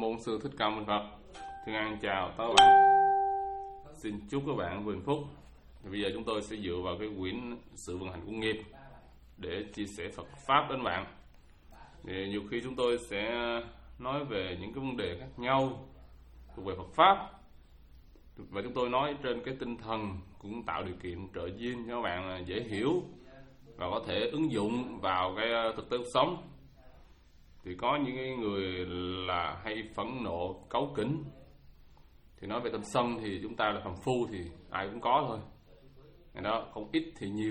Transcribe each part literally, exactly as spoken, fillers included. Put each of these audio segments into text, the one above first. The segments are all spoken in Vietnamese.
Nam Mô Sư Thích Ca Mâu Ni Phật. Thiên An chào tất cả bạn. Xin chúc các bạn vui hạnh phúc. Thì bây giờ chúng tôi sẽ dựa vào cái quyển Sự Vận Hành của Nghiệp để chia sẻ Phật Pháp đến bạn. Thì nhiều khi chúng tôi sẽ nói về những cái vấn đề khác nhau thuộc về Phật Pháp, và chúng tôi nói trên cái tinh thần cũng tạo điều kiện trợ duyên cho các bạn dễ hiểu và có thể ứng dụng vào cái thực tế cuộc sống. Thì có những người là hay phẫn nộ, cáu kỉnh. Thì nói về tâm sân thì chúng ta là phàm phu thì ai cũng có thôi. Cái đó không ít thì nhiều.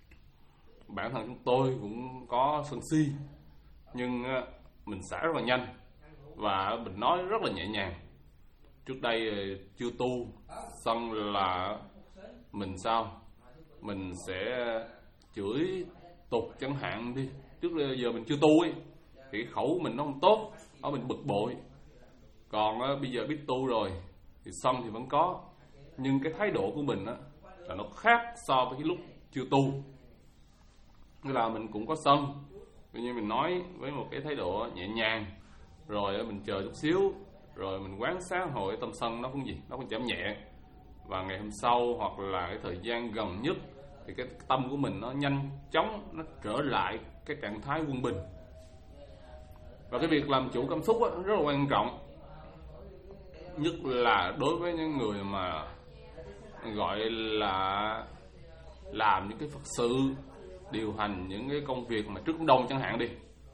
Bản thân chúng tôi cũng có sân si, nhưng mình xả rất là nhanh và mình nói rất là nhẹ nhàng. Trước đây chưa tu, sân là mình sao? Mình sẽ chửi tục chẳng hạn đi. Trước giờ mình chưa tu ấy, thì khẩu mình nó không tốt, ở mình bực bội. Còn á, bây giờ biết tu rồi thì sân thì vẫn có, nhưng cái thái độ của mình á, là nó khác so với cái lúc chưa tu. Nghĩa là mình cũng có sân, tuy nhiên mình nói với một cái thái độ nhẹ nhàng, rồi mình chờ chút xíu, rồi mình quán sát hồi tâm sân nó cũng gì, nó cũng giảm nhẹ. Và ngày hôm sau hoặc là cái thời gian gần nhất thì cái tâm của mình nó nhanh chóng nó trở lại cái trạng thái quân bình. Và cái việc làm chủ cảm xúc á, rất là quan trọng, nhất là đối với những người mà gọi là làm những cái Phật sự, điều hành những cái công việc mà trước đông chẳng hạn đi.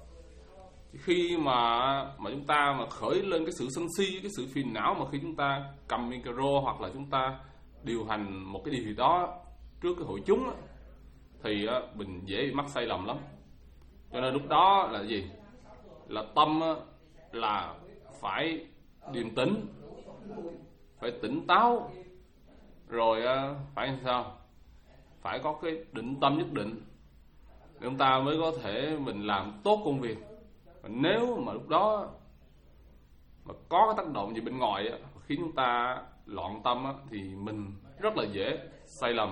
Khi mà mà chúng ta mà khởi lên cái sự sân si, cái sự phiền não mà khi chúng ta cầm micro hoặc là chúng ta điều hành một cái điều gì đó trước cái hội chúng á, thì á, mình dễ bị mắc sai lầm lắm. Cho nên lúc đó là gì? Là tâm á, là phải điềm tĩnh, phải tỉnh táo, rồi á, phải làm sao? Phải có cái định tâm nhất định để chúng ta mới có thể mình làm tốt công việc. Và nếu mà lúc đó mà có cái tác động gì bên ngoài á, khiến chúng ta loạn tâm á, thì mình rất là dễ sai lầm.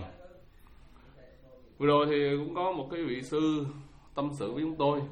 Vừa rồi thì cũng có một cái vị sư tâm sự với chúng tôi.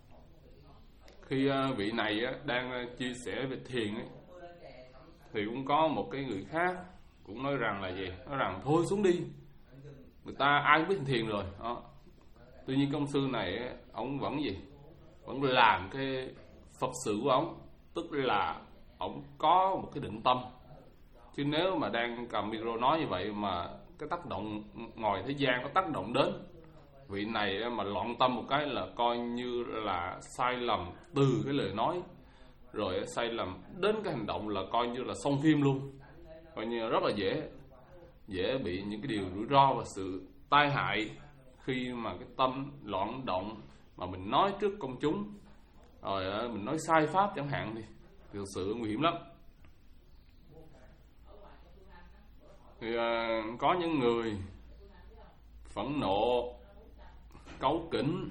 Khi vị này á, đang chia sẻ về thiền ấy, thì cũng có một cái người khác cũng nói rằng là gì? Nói rằng thôi xuống đi, người ta ai cũng biết thiền rồi đó. Tuy nhiên công sư này ấy, ông vẫn gì? Vẫn làm cái Phật sự của ông, tức là ông có một cái định tâm. Chứ nếu mà đang cầm micro nói như vậy mà cái tác động ngoài thế gian có tác động đến, vị này mà loạn tâm một cái là coi như là sai lầm từ cái lời nói, rồi sai lầm đến cái hành động là coi như là xong phim luôn. Coi như rất là dễ dễ bị những cái điều rủi ro và sự tai hại khi mà cái tâm loạn động mà mình nói trước công chúng, rồi mình nói sai pháp chẳng hạn thì thực sự nguy hiểm lắm. Thì uh, có những người phẫn nộ, cáu kỉnh,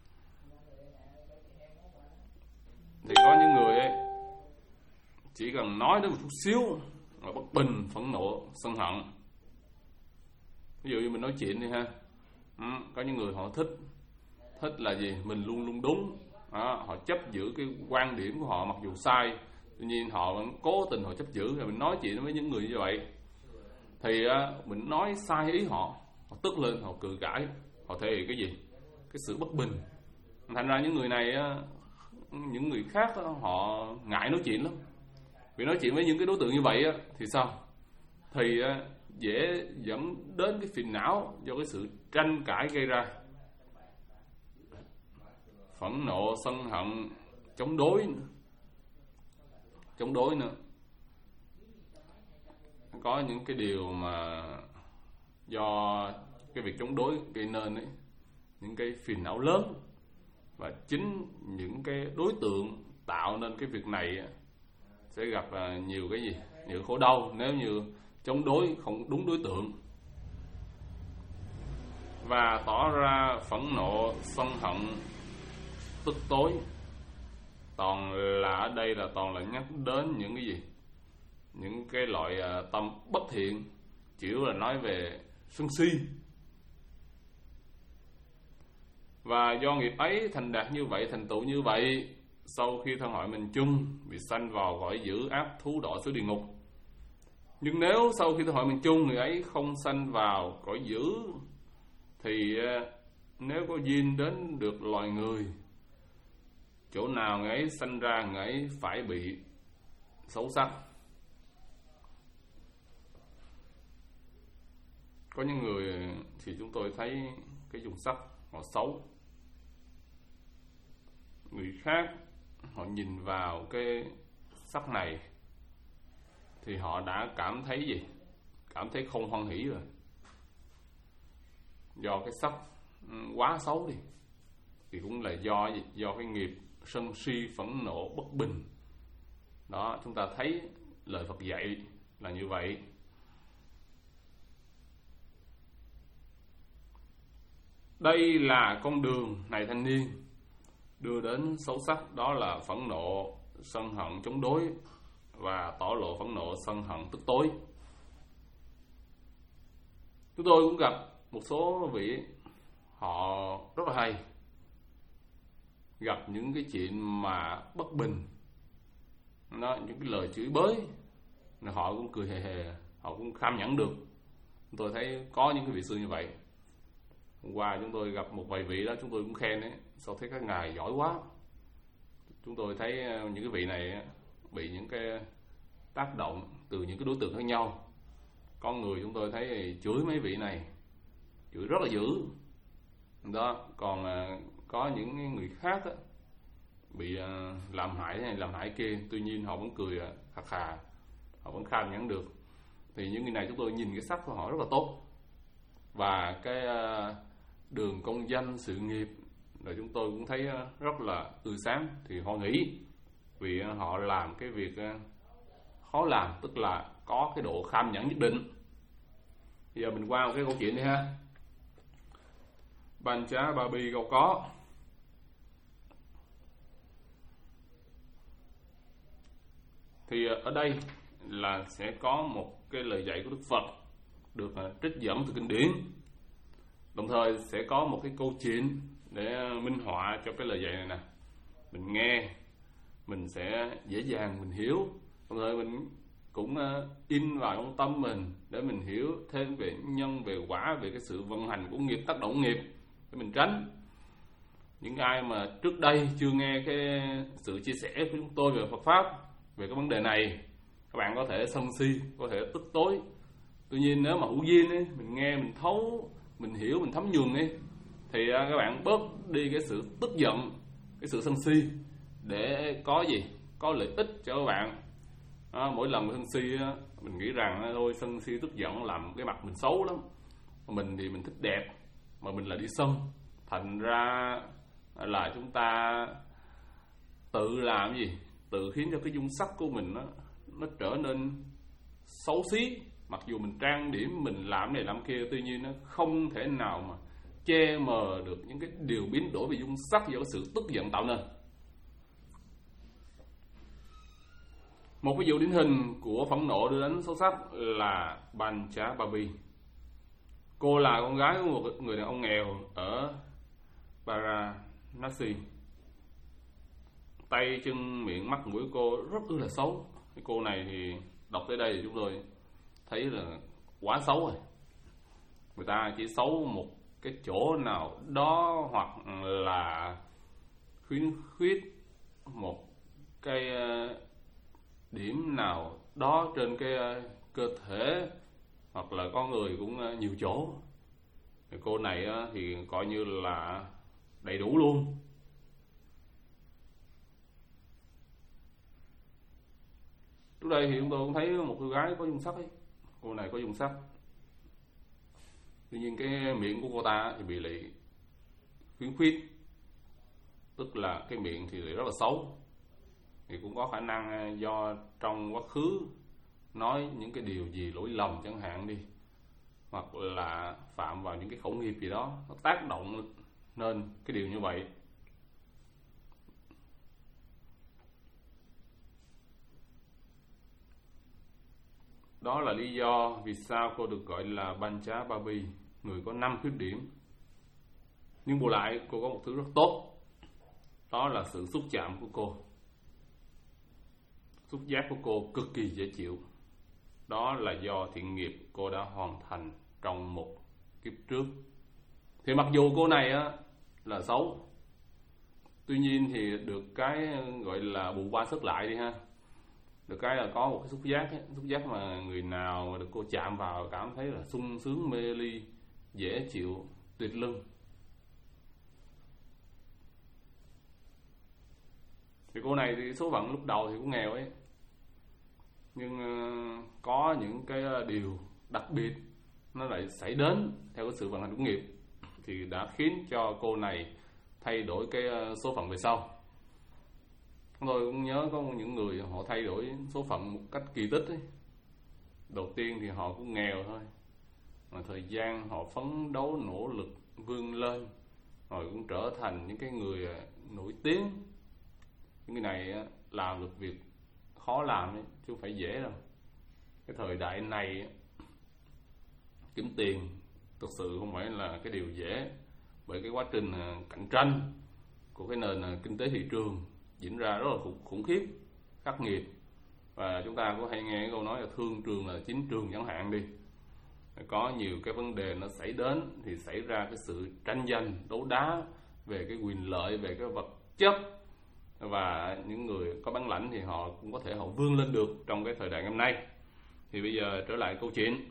thì có những người ấy chỉ cần nói đến một chút xíu mà bất bình, phẫn nộ, sân hận. Ví dụ như mình nói chuyện đi ha, ừ, có những người họ thích thích là gì? Mình luôn luôn đúng. Đó, họ chấp giữ cái quan điểm của họ mặc dù sai, tuy nhiên họ vẫn cố tình họ chấp giữ. Rồi mình nói chuyện với những người như vậy thì uh, mình nói sai ý họ, họ tức lên, họ cự cãi, họ thể hiện cái gì? Cái sự bất bình. Thành ra những người này uh, những người khác uh, họ ngại nói chuyện lắm. Vì nói chuyện với những cái đối tượng như vậy uh, thì sao? Thì uh, dễ dẫn đến cái phiền não do cái sự tranh cãi gây ra. Phẫn nộ, sân hận, chống đối nữa. Chống đối nữa. Có những cái điều mà do cái việc chống đối gây nên ấy, những cái phiền não lớn. Và chính những cái đối tượng tạo nên cái việc này sẽ gặp nhiều cái gì? Nhiều khổ đau nếu như chống đối không đúng đối tượng. Và tỏ ra phẫn nộ, sân hận, tức tối. Toàn là ở đây là toàn là nhắc đến những cái gì? Những cái loại uh, tâm bất thiện, chủ yếu là nói về sân si. Và do nghiệp ấy thành đạt như vậy, thành tựu như vậy, sau khi thân hội mình chung bị sanh vào cõi dữ ác thú đọa xứ địa ngục. Nhưng nếu sau khi thân hội mình chung người ấy không sanh vào cõi dữ, thì nếu có duyên đến được loài người, chỗ nào người ấy sanh ra người ấy phải bị xấu sắc. Có những người thì chúng tôi thấy cái dung sắc họ xấu. Người khác họ nhìn vào cái sắc này thì họ đã cảm thấy gì? Cảm thấy không hoan hỷ rồi. Do cái sắc quá xấu đi, thì cũng là do do cái nghiệp sân si, phẫn nộ, bất bình. Đó, chúng ta thấy lời Phật dạy là như vậy. Đây là con đường này thanh niên, đưa đến xấu sắc, đó là phẫn nộ, sân hận chống đối và tỏ lộ phẫn nộ, sân hận tức tối. Chúng tôi cũng gặp một số vị họ rất là hay, gặp những cái chuyện mà bất bình, đó, những cái lời chửi bới, họ cũng cười hề hề, họ cũng kham nhẫn được. Tôi thấy có những cái vị sư như vậy. Hôm qua chúng tôi gặp một vài vị đó, chúng tôi cũng khen đấy, sao thấy các ngài giỏi quá. Chúng tôi thấy những cái vị này bị những cái tác động từ những cái đối tượng khác nhau. Con người chúng tôi thấy chửi mấy vị này, chửi rất là dữ đó. Còn có những người khác đó, bị làm hại này làm hại kia, tuy nhiên họ vẫn cười khà khà, họ vẫn kham nhẫn được. Thì những người này chúng tôi nhìn cái sắc của họ rất là tốt, và cái đường công danh sự nghiệp rồi chúng tôi cũng thấy rất là tươi sáng. Thì họ nghĩ vì họ làm cái việc khó làm, tức là có cái độ kham nhẫn nhất định. Bây giờ mình qua một cái câu chuyện đi ha. Ban chá ba bi câu có. Thì ở đây là sẽ có một cái lời dạy của Đức Phật được trích dẫn từ kinh điển, đồng thời sẽ có một cái câu chuyện để minh họa cho cái lời dạy này nè. Mình nghe mình sẽ dễ dàng mình hiểu, đồng thời mình cũng in vào trong tâm mình để mình hiểu thêm về nhân, về quả, về cái sự vận hành của nghiệp, tác động nghiệp, để mình tránh. Những ai mà trước đây chưa nghe cái sự chia sẻ của chúng tôi về Phật Pháp, về cái vấn đề này, các bạn có thể sân si, có thể tức tối. Tuy nhiên nếu mà hữu duyên ấy, mình nghe, mình thấu, mình hiểu, mình thấm nhuần ấy, thì các bạn bớt đi cái sự tức giận, cái sự sân si, để có gì? Có lợi ích cho các bạn. À, mỗi lần sân si á, mình nghĩ rằng thôi sân si tức giận làm cái mặt mình xấu lắm. Mình thì mình thích đẹp, mà mình là đi sân, thành ra là chúng ta tự làm gì? Tự khiến cho cái dung sắc của mình nó, nó trở nên xấu xí. Mặc dù mình trang điểm, mình làm này làm kia, tuy nhiên nó không thể nào mà che mờ được những cái điều biến đổi về dung sắc do sự tức giận tạo nên. Một ví dụ điển hình của phẫn nộ đưa đến xấu sắc là Ban Chá Ba Bi. Cô là con gái của một người đàn ông nghèo ở Varanasi. Tay chân miệng mắt mũi cô rất là xấu. Cái cô này thì đọc tới đây thì chúng tôi thấy là quá xấu rồi. Người ta chỉ xấu một cái chỗ nào đó, hoặc là khuyến khuyết một cái điểm nào đó trên cái cơ thể, hoặc là con người cũng nhiều chỗ. Thì cô này thì coi như là đầy đủ luôn. Trước đây thì chúng tôi cũng thấy một cô gái có dung sắc ấy. Cô này có dung sắc, tuy nhiên cái miệng của cô ta thì bị lại khuyến khuyết, tức là cái miệng thì lại rất là xấu. Thì cũng có khả năng do trong quá khứ nói những cái điều gì lỗi lầm chẳng hạn đi, hoặc là phạm vào những cái khẩu nghiệp gì đó, nó tác động nên cái điều như vậy. Đó là lý do vì sao cô được gọi là Ban Chá Ba Bi, người có năm khuyết điểm. Nhưng bù lại cô có một thứ rất tốt, đó là sự xúc chạm của cô. xúc giác của cô cực kỳ dễ chịu. Đó là do thiện nghiệp cô đã hoàn thành trong một kiếp trước. Thì mặc dù cô này á, là xấu, tuy nhiên thì được cái gọi là bù qua sức lại đi ha. Được cái là có một cái xúc giác ấy, xúc giác mà người nào được cô chạm vào cảm thấy là sung sướng mê ly, dễ chịu, tuyệt lưng. Thì cô này thì số phận lúc đầu thì cũng nghèo ấy, nhưng uh, có những cái điều đặc biệt nó lại xảy đến theo cái sự vận hành của nghiệp, thì đã khiến cho cô này thay đổi cái số phận về sau. Tôi cũng nhớ có những người họ thay đổi số phận một cách kỳ tích ấy. Đầu tiên thì họ cũng nghèo thôi, mà thời gian họ phấn đấu nỗ lực vươn lên, rồi cũng trở thành những cái người nổi tiếng. Những cái này làm được việc khó làm ấy, chứ không phải dễ đâu. Cái thời đại này kiếm tiền thực sự không phải là cái điều dễ, bởi cái quá trình cạnh tranh của cái nền kinh tế thị trường diễn ra rất là khủng khiếp, khắc nghiệt. Và chúng ta có hay nghe cái câu nói là thương trường là chính trường chẳng hạn đi. Có nhiều cái vấn đề nó xảy đến thì xảy ra cái sự tranh giành, đấu đá về cái quyền lợi, về cái vật chất. Và những người có bản lãnh thì họ cũng có thể họ vươn lên được trong cái thời đại ngày hôm nay. Thì bây giờ trở lại câu chuyện.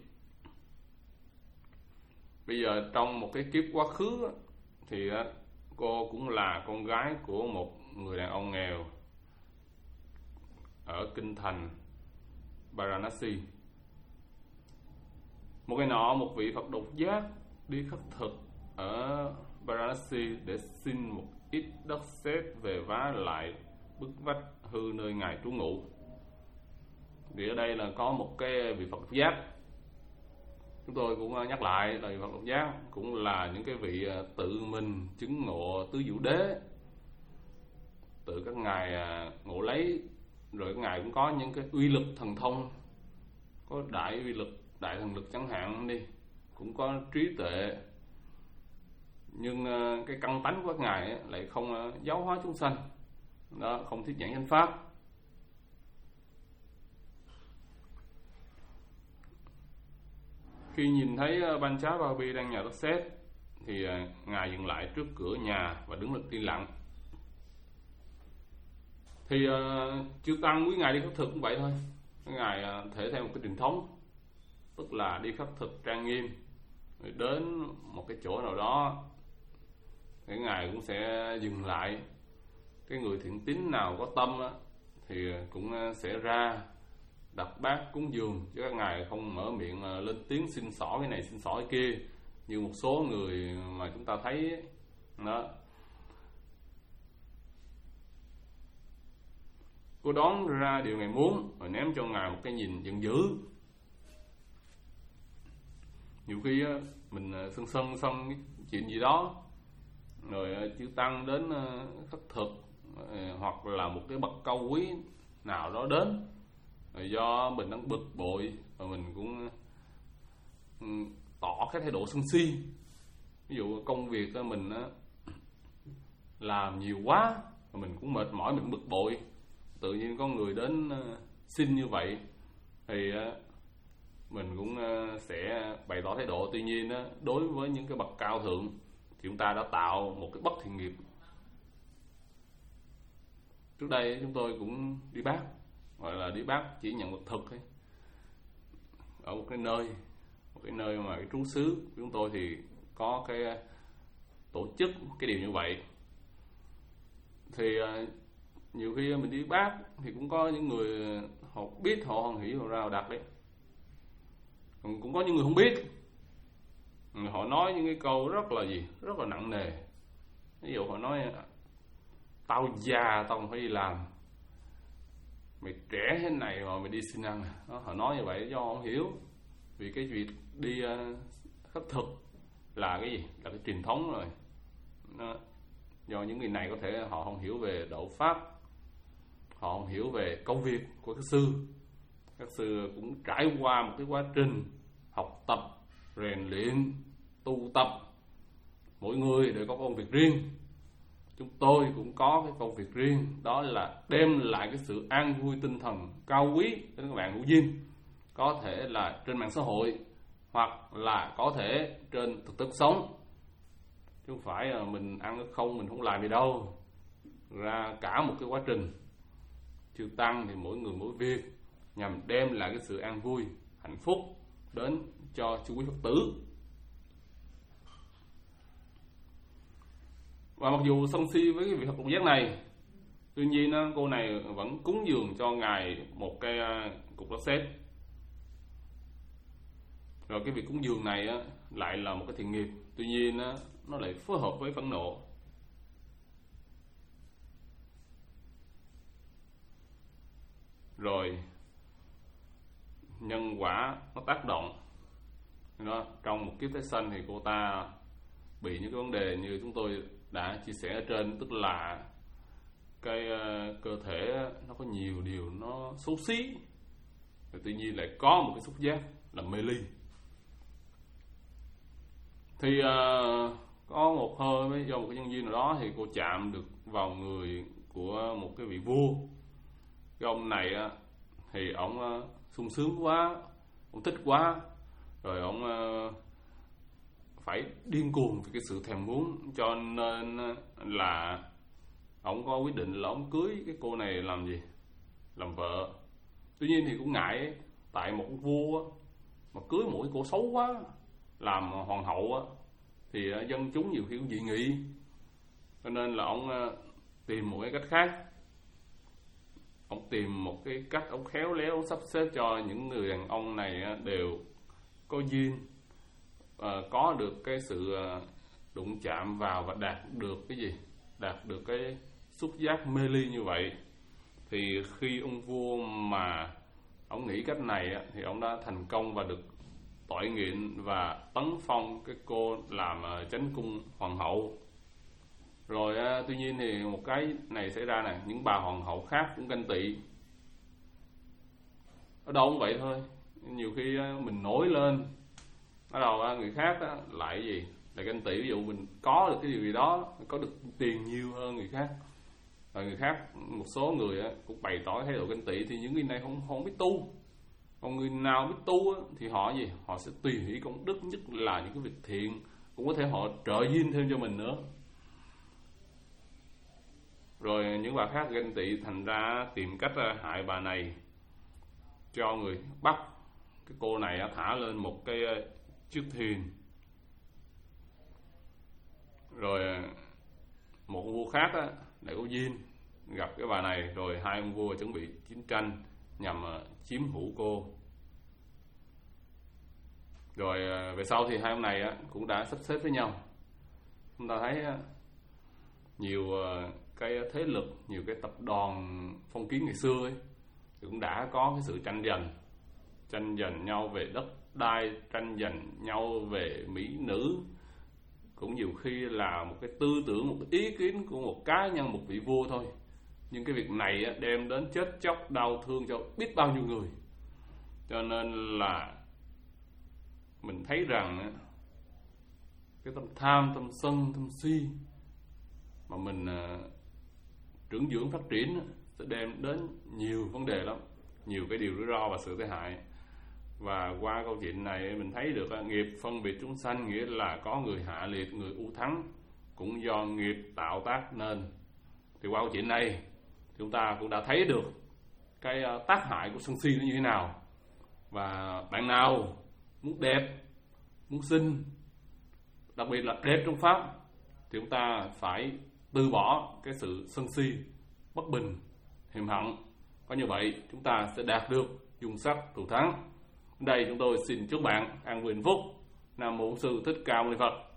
Bây giờ trong một cái kiếp quá khứ thì cô cũng là con gái của một người đàn ông nghèo ở kinh thành Varanasi. Một ngày nọ, một vị Phật độc giác đi khất thực ở Varanasi để xin một ít đất sét về vá lại bức vách hư nơi ngài trú ngụ. Thì ở đây là có một cái vị Phật độc giác. Chúng tôi cũng nhắc lại là vị Phật độc giác cũng là những cái vị tự mình chứng ngộ tứ diệu đế, tự các ngài ngộ lấy, rồi các ngài cũng có những cái uy lực thần thông, có đại uy lực, đại thần lực chẳng hạn đi, cũng có trí tuệ, nhưng cái căn tánh của các ngài lại không giáo hóa chúng sanh, đó, không thuyết giảng chánh pháp. Khi nhìn thấy Panchababi đang nhờ đất sét thì ngài dừng lại trước cửa nhà và đứng im lặng. Thì uh, chư tăng quý ngài đi khất thực cũng vậy thôi. Ngài uh, thể theo một cái truyền thống, tức là đi khất thực trang nghiêm, rồi đến một cái chỗ nào đó thì ngài cũng sẽ dừng lại. Cái người thiện tín nào có tâm á, thì cũng sẽ ra đặt bát cúng dường, chứ các ngài không mở miệng lên tiếng xin xỏ cái này xin xỏ cái kia như một số người mà chúng ta thấy ấy. Đó. Cô đón ra điều ngài muốn rồi ném cho ngài một cái nhìn giận dữ. Nhiều khi mình sân sân sân cái chuyện gì đó, rồi chư tăng đến khất thực, hoặc là một cái bậc cao quý nào đó đến, rồi do mình đang bực bội và mình cũng tỏ cái thái độ sân si. Ví dụ công việc mình làm nhiều quá, mình cũng mệt mỏi, mình cũng bực bội, tự nhiên có người đến xin như vậy thì mình cũng sẽ bày tỏ thái độ. Tuy nhiên đối với những cái bậc cao thượng thì chúng ta đã tạo một cái bất thiện nghiệp. Trước đây chúng tôi cũng đi bác, gọi là đi bác chỉ nhận vật thực ấy, ở một cái nơi một cái nơi mà cái trú xứ của chúng tôi thì có cái tổ chức cái điều như vậy. Thì nhiều khi mình đi bác thì cũng có những người họ biết, họ hoan hỉ, họ ra họ đặt đấy. Còn cũng có những người không biết, họ nói những cái câu rất là gì rất là nặng nề. Ví dụ họ nói tao già tao không phải đi làm, mày trẻ thế này mà mày đi xin ăn. Đó, họ nói như vậy do họ không hiểu. Vì cái việc đi uh, khất thực là cái gì, là cái truyền thống rồi. Đó. Do những người này có thể họ không hiểu về đạo pháp, họ không hiểu về công việc của các sư. Các sư cũng trải qua một cái quá trình học tập, rèn luyện, tu tập. Mỗi người đều có công việc riêng, chúng tôi cũng có cái công việc riêng, đó là đem lại cái sự an vui tinh thần cao quý đến các bạn hữu duyên, có thể là trên mạng xã hội hoặc là có thể trên thực tế sống, chứ không phải là mình ăn không, mình không làm gì đâu. Ra cả một cái quá trình chư tăng thì mỗi người mỗi việc nhằm đem lại cái sự an vui, hạnh phúc đến cho chú quý Phật tử. Và mặc dù sân si với cái việc học lục giác này, tuy nhiên cô này vẫn cúng dường cho ngài một cái cục đất sét. Rồi cái việc cúng dường này lại là một cái thiện nghiệp, tuy nhiên nó lại phối hợp với phẫn nộ. Rồi nhân quả nó tác động đó, trong một kiếp tái sanh thì cô ta bị những cái vấn đề như chúng tôi đã chia sẻ ở trên, tức là cái uh, cơ thể nó có nhiều điều nó xấu xí, và tuy nhiên lại có một cái xúc giác là mê ly. Thì uh, có một hơi do một cái nhân duyên nào đó thì cô chạm được vào người của một cái vị vua. Cái ông này uh, thì ông uh, sung sướng quá, ông thích quá, rồi ông uh, phải điên cuồng vì cái sự thèm muốn, cho nên là ông có quyết định là ông cưới cái cô này làm gì? Làm vợ. Tuy nhiên thì cũng ngại, tại một vua mà cưới một cái cô xấu quá làm hoàng hậu thì dân chúng nhiều khi cũng dị nghị, cho nên là ông tìm một cái cách khác. Ông tìm một cái cách, ông khéo léo, ông sắp xếp cho những người đàn ông này đều có duyên, À, có được cái sự đụng chạm vào và đạt được cái gì? Đạt được cái xúc giác mê ly như vậy. Thì khi ông vua mà ông nghĩ cách này thì ông đã thành công và được toại nguyện và tấn phong cái cô làm chánh cung hoàng hậu. Rồi tuy nhiên thì một cái này xảy ra này, những bà hoàng hậu khác cũng ganh tị. Ở đâu cũng vậy thôi, nhiều khi mình nổi lên, bắt đầu người khác đó, lại gì lại ganh tị. Ví dụ mình có được cái điều gì đó, có được tiền nhiều hơn người khác, rồi người khác, một số người cũng bày tỏ thái độ ganh tị, thì những người này không không biết tu. Còn người nào biết tu thì họ gì họ sẽ tùy hỷ công đức, nhất là những cái việc thiện, cũng có thể họ trợ duyên thêm cho mình nữa. Rồi những bà khác ganh tị, thành ra tìm cách hại bà này, cho người bắt cái cô này thả lên một cái chiếc thuyền. Rồi một ông vua khác á, lại có duyên gặp cái bà này, rồi hai ông vua chuẩn bị chiến tranh nhằm chiếm hữu cô. Rồi về sau thì hai ông này á, cũng đã sắp xếp với nhau. Chúng ta thấy á, nhiều cái thế lực, nhiều cái tập đoàn phong kiến ngày xưa ấy, thì cũng đã có cái sự tranh giành tranh giành nhau về đất đai, tranh giành nhau về mỹ nữ, cũng nhiều khi là một cái tư tưởng, một cái ý kiến của một cá nhân, một vị vua thôi. Nhưng cái việc này đem đến chết chóc đau thương cho biết bao nhiêu người. Cho nên là mình thấy rằng cái tâm tham, tâm sân, tâm si mà mình trưởng dưỡng phát triển sẽ đem đến nhiều vấn đề lắm, nhiều cái điều rủi ro và sự tai hại. Và qua câu chuyện này mình thấy được nghiệp phân biệt chúng sanh, nghĩa là có người hạ liệt, người ưu thắng, cũng do nghiệp tạo tác nên. Thì qua câu chuyện này chúng ta cũng đã thấy được cái tác hại của sân si nó như thế nào. Và bạn nào muốn đẹp, muốn xinh, đặc biệt là đẹp trong pháp, thì chúng ta phải từ bỏ cái sự sân si, bất bình, hiềm hận. Có như vậy chúng ta sẽ đạt được dung sắc thù thắng. Đây chúng tôi xin chúc bạn an vui hạnh phúc. Nam mô Sư Thích Ca Mâu Ni Phật.